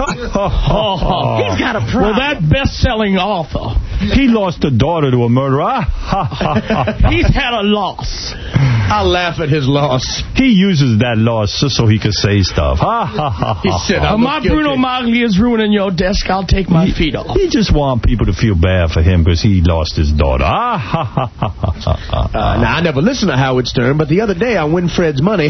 He's got a problem. Well, that best-selling author. He lost a daughter to a murderer. He's had a loss. I laugh at his loss. He uses that loss just so he can say stuff. He said, my Bruno Magli is ruining your desk. I'll take my feet off. He just wants people to feel bad for him because he lost his daughter. Now, I never listened to Howard Stern, but the other day on Win Fred's Money,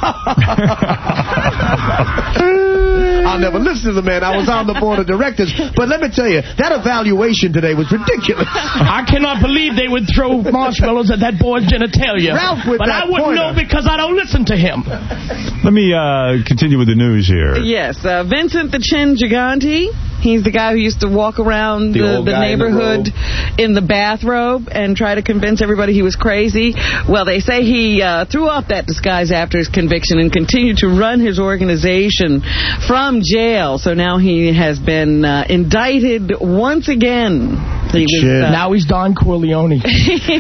I'll never listen to the man. I was on the board of directors. But let me tell you, that evaluation today was ridiculous. I cannot believe they would throw marshmallows at that boy's genitalia. Ralph with but that I wouldn't know because I don't listen to him. Let me continue with the news here. Yes, Vincent the Chin Gigante. He's the guy who used to walk around the neighborhood in the bathrobe and try to convince everybody he was crazy. Well, they say he threw off that disguise after his conviction and continued to run his organization from jail. So now he has been indicted once again. Now he's Don Corleone. He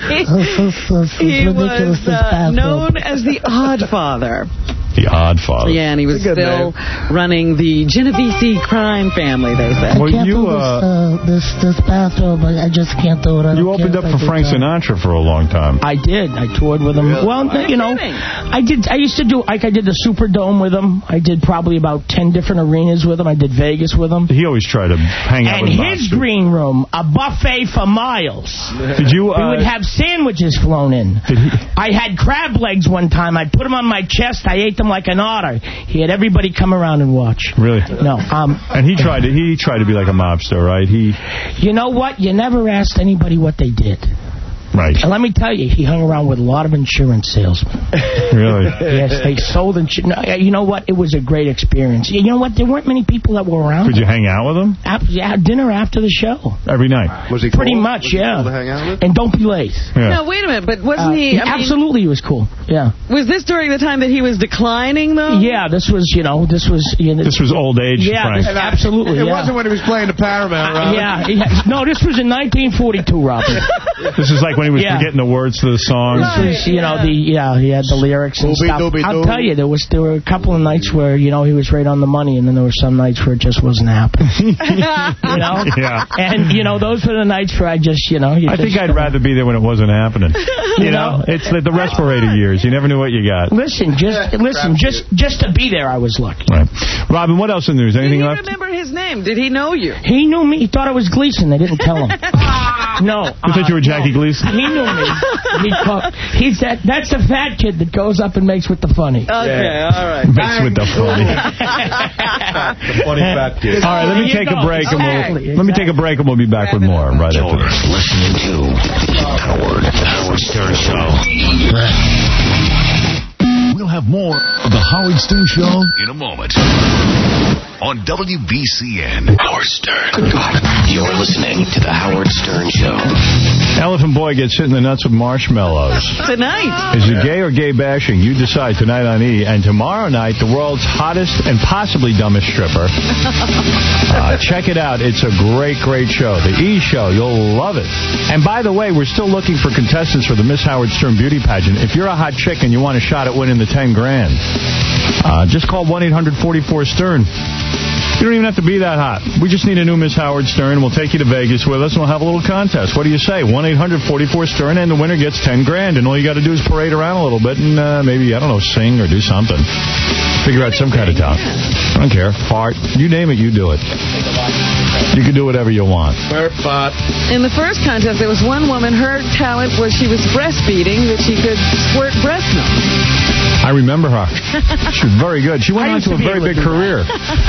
was known as the Odd Father. The Odd Father. Yeah, and he was still running the Genovese crime family, they said. I can't do this bathrobe. I just can't do it. You opened up for Frank Sinatra for a long time. I did. I toured with him. Well, you know, I used to do, like I did the Superdome with him. I did probably about 10 different arenas with him. I did Vegas with him. He always tried to hang out with him. And his green room, a buffet for miles. Did you? We would have sandwiches flown in. I had crab legs one time. I put them on my chest. I ate them like an otter. He had everybody come around and watch. Really? No. And he tried to be like a mobster, right? You know what? You never asked anybody what they did. Right. And let me tell you, he hung around with a lot of insurance salesmen. Really? Yes, they sold insurance. You know what? It was a great experience. You know what? There weren't many people that were around. Could you hang out with him? Yeah, dinner after the show. Every night? Was he Pretty cool? much, yeah. To hang out with? And don't be late. Yeah. No, wait a minute, but wasn't he... absolutely, he was cool, yeah. Was this during the time that he was declining, though? Yeah, this was old age, yeah, Frank. Absolutely, It wasn't when he was playing the Paramount, Robin. Yeah. No, this was in 1942, Robin. This is like when he was forgetting the words to the songs. This was, he had the lyrics and stuff. I'll tell you, there were a couple of nights where, he was right on the money, and then there were some nights where it just wasn't happening. Yeah. And, those were the nights where I just, I think I'd rather be there when it wasn't happening. You know? It's like the respirator years. You never knew what you got. Listen, just to be there, I was lucky. Right. Robin, what else in the news? Anything left? Did he remember his name? Did he know you? He knew me. He thought I was Gleason. They didn't tell him. No. You thought you were Jackie Gleason? He knew me. That's the fat kid that goes up and makes with the funny. Okay, all right. Makes with the funny. The funny fat kid. All right, let me take a break and we'll be back with more right after this. Listening to Howard Stern Show. We'll have more of the Howard Stern Show in a moment. On WBCN. Howard Stern. Good God. You're listening to the Howard Stern Show. Elephant Boy gets hit in the nuts with marshmallows. Tonight. Is it gay or gay bashing? You decide tonight on E! And tomorrow night, the world's hottest and possibly dumbest stripper. Check it out. It's a great, great show. The E! Show. You'll love it. And by the way, we're still looking for contestants for the Miss Howard Stern Beauty Pageant. If you're a hot chick and you want a shot at winning the $10,000, just call 1-800-44-STERN. You don't even have to be that hot. We just need a new Miss Howard Stern. We'll take you to Vegas with us, and we'll have a little contest. What do you say? 1-800-44-STERN, and the winner gets $10,000. And all you got to do is parade around a little bit and maybe, I don't know, sing or do something. Figure out some kind of talent. I don't care. Fart. You name it, you do it. You can do whatever you want. In the first contest, there was one woman, her talent was she was breastfeeding, that she could squirt breast milk. I remember her. She was very good. She went on to a very big career.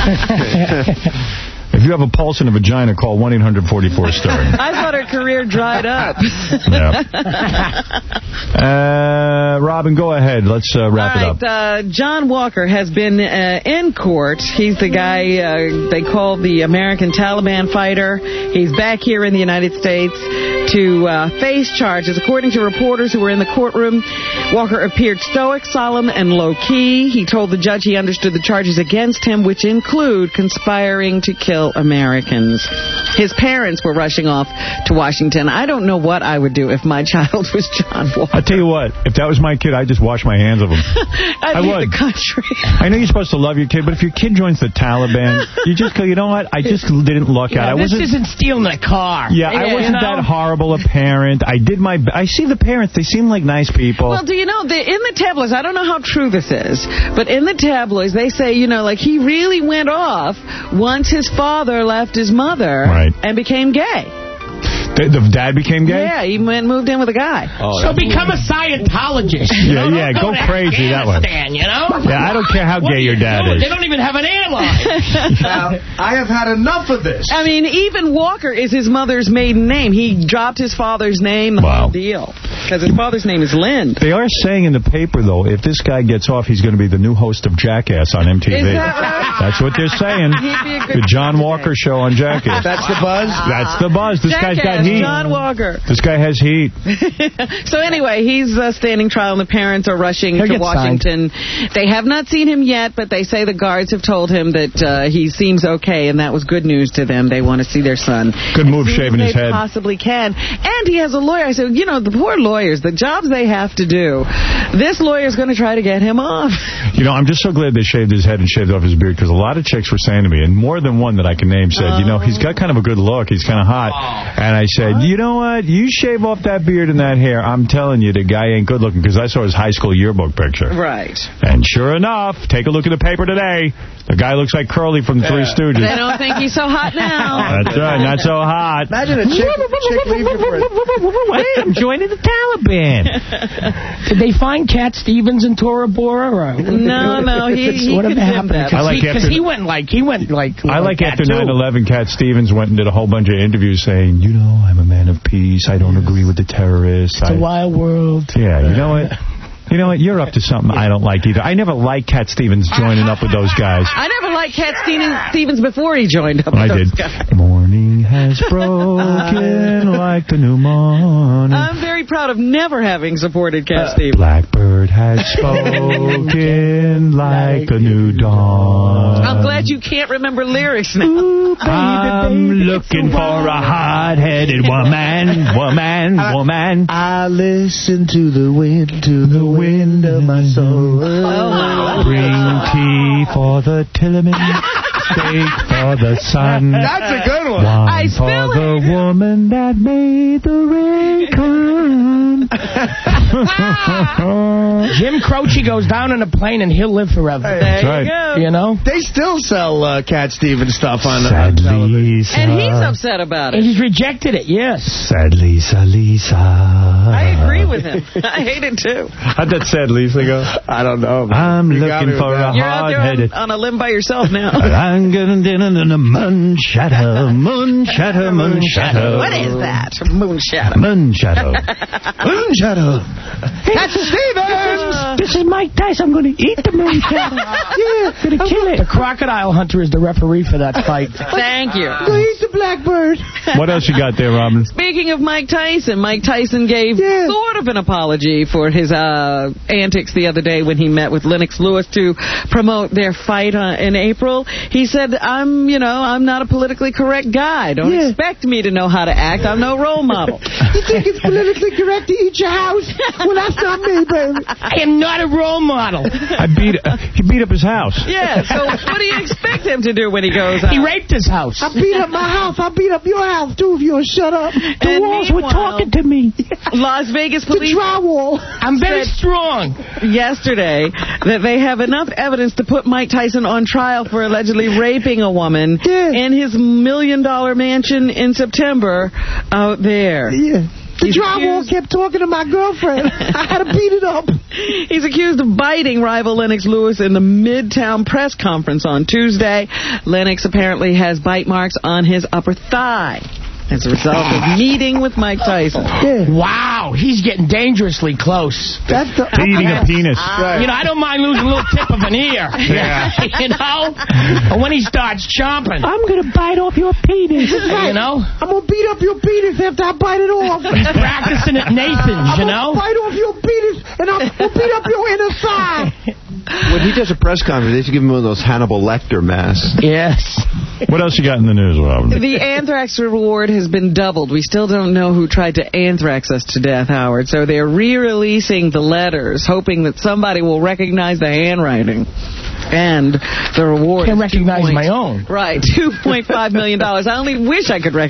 If you have a pulse and a vagina, call 1-800-44-STERN. I thought her career dried up. Yeah. Robin, go ahead. Let's wrap it up. John Walker has been in court. He's the guy they call the American Taliban fighter. He's back here in the United States to face charges. According to reporters who were in the courtroom, Walker appeared stoic, solemn, and low-key. He told the judge he understood the charges against him, which include conspiring to kill Americans. His parents were rushing off to Washington. I don't know what I would do if my child was John Walker. I'll tell you what, if that was my kid, I'd just wash my hands of him. I'd leave the country. I know you're supposed to love your kid, but if your kid joins the Taliban, you just go, you know what, I just didn't luck out. This isn't stealing a car. Yeah, I wasn't that horrible a parent. I see the parents, they seem like nice people. Well, do you know, in the tabloids, I don't know how true this is, but in the tabloids, they say, you know, like he really went off once his father left his mother and became gay. The dad became gay? Yeah, he moved in with a guy. Oh, so become a Scientologist. Yeah, go crazy that way. You know? Yeah, I don't care how gay your dad is. They don't even have an airline. Now, I have had enough of this. I mean, even Walker is his mother's maiden name. He dropped his father's name, the whole deal. Because his father's name is Lind. They are saying in the paper, though, if this guy gets off, he's going to be the new host of Jackass on MTV. Is that right? That's what they're saying. The John Walker show on Jackass. That's the buzz? That's the buzz. This guy's got heat. John Walker. This guy has heat. So anyway, he's standing trial, and the parents are rushing to Washington. They have not seen him yet, but they say the guards have told him that he seems okay, and that was good news to them. They want to see their son. Good move, shaving his head. Possibly can. And he has a lawyer. I said, you know, the poor lawyers, the jobs they have to do. This lawyer's going to try to get him off. You know, I'm just so glad they shaved his head and shaved off his beard, because a lot of chicks were saying to me, and more than one that I can name said, you know, he's got kind of a good look. He's kind of hot. And I said, you know what? You shave off that beard and that hair, I'm telling you, the guy ain't good looking, because I saw his high school yearbook picture. Right. And sure enough, take a look at the paper today. The guy looks like Curly from the Three Stooges. They don't think he's so hot now. That's right, not so hot. Imagine a chick leave you for Wait, I'm joining the Taliban. Did they find Cat Stevens in Tora Bora? Or no, he condemned that. Because he went like I like after 9/11, Cat Stevens went and did a whole bunch of interviews saying, you know, I'm a man of peace. I don't agree with the terrorists. It's a wild world. Yeah, you know what? You know what? You're up to something I don't like either. I never liked Cat Stevens joining up with those guys. I never liked Cat Stevens before he joined up with those guys. Morning has broken like the new morning. I'm very proud of never having supported Cat Stevens. Blackbird has spoken like the new dawn. I'm glad you can't remember lyrics now. Ooh, baby, I'm looking for a hard-headed woman. I listen to the wind of my soul. Bring tea for the Tillerman, steak for the sun. That's a good one. Wine for the woman that made the rain come. Jim Croce goes down in a plane and he'll live forever. There you go. You know? They still sell Cat Stevens stuff on television. And he's upset about it. And he's rejected it, yes. Sad Lisa. I agree with him. I hate it, too. How'd that Sad Lisa go? I don't know. I'm looking for a You're out there on a limb by yourself now. I'm getting in the moon shadow. What is that? Moon shadow. Moon shadow. Moon shadow. Cat Stevens! This is Mike Tyson. I'm going to eat the moon shadow. Yeah, going to kill it. The crocodile hunter is the referee for that fight. Thank you. He's the blackbird. What else you got there, Robin? Speaking of Mike Tyson gave sort of an apology for his antics the other day when he met with Lennox Lewis to promote their fight in April. He said, I'm not a politically correct guy. Don't expect me to know how to act. I'm no role model. You think it's politically correct to eat your house? Well, that's not me, baby. I am not a role model. He beat up his house. Yeah, so what do you expect him to do when he goes out? He raped his house. I beat up my house. I beat up your house, too, if you don't shut up. The walls were talking to me. Las Vegas police... The drywall. I'm very strong. Yesterday that they have enough evidence to put Mike Tyson on trial for allegedly raping a woman in his $1 million mansion in September out there. Yeah. The drywall kept talking to my girlfriend. I had to beat it up. He's accused of biting rival Lennox Lewis in the Midtown press conference on Tuesday. Lennox apparently has bite marks on his upper thigh. as a result of meeting with Mike Tyson. Wow, he's getting dangerously close. That's eating a penis. You know, I don't mind losing a little tip of an ear. Yeah. You know? But when he starts chomping. I'm going to bite off your penis. You know? I'm going to beat up your penis after I bite it off. He's practicing at Nathan's, you know? I'm going to bite off your penis and I'm going to beat up your inner thigh. When he does a press conference, they should give him one of those Hannibal Lecter masks. Yes. What else you got in the news, Robin? The anthrax reward has been doubled. We still don't know who tried to anthrax us to death, Howard. So they're re-releasing the letters, hoping that somebody will recognize the handwriting. And the reward Can't recognize my own. Right, $2.5 million. I only wish I could recognize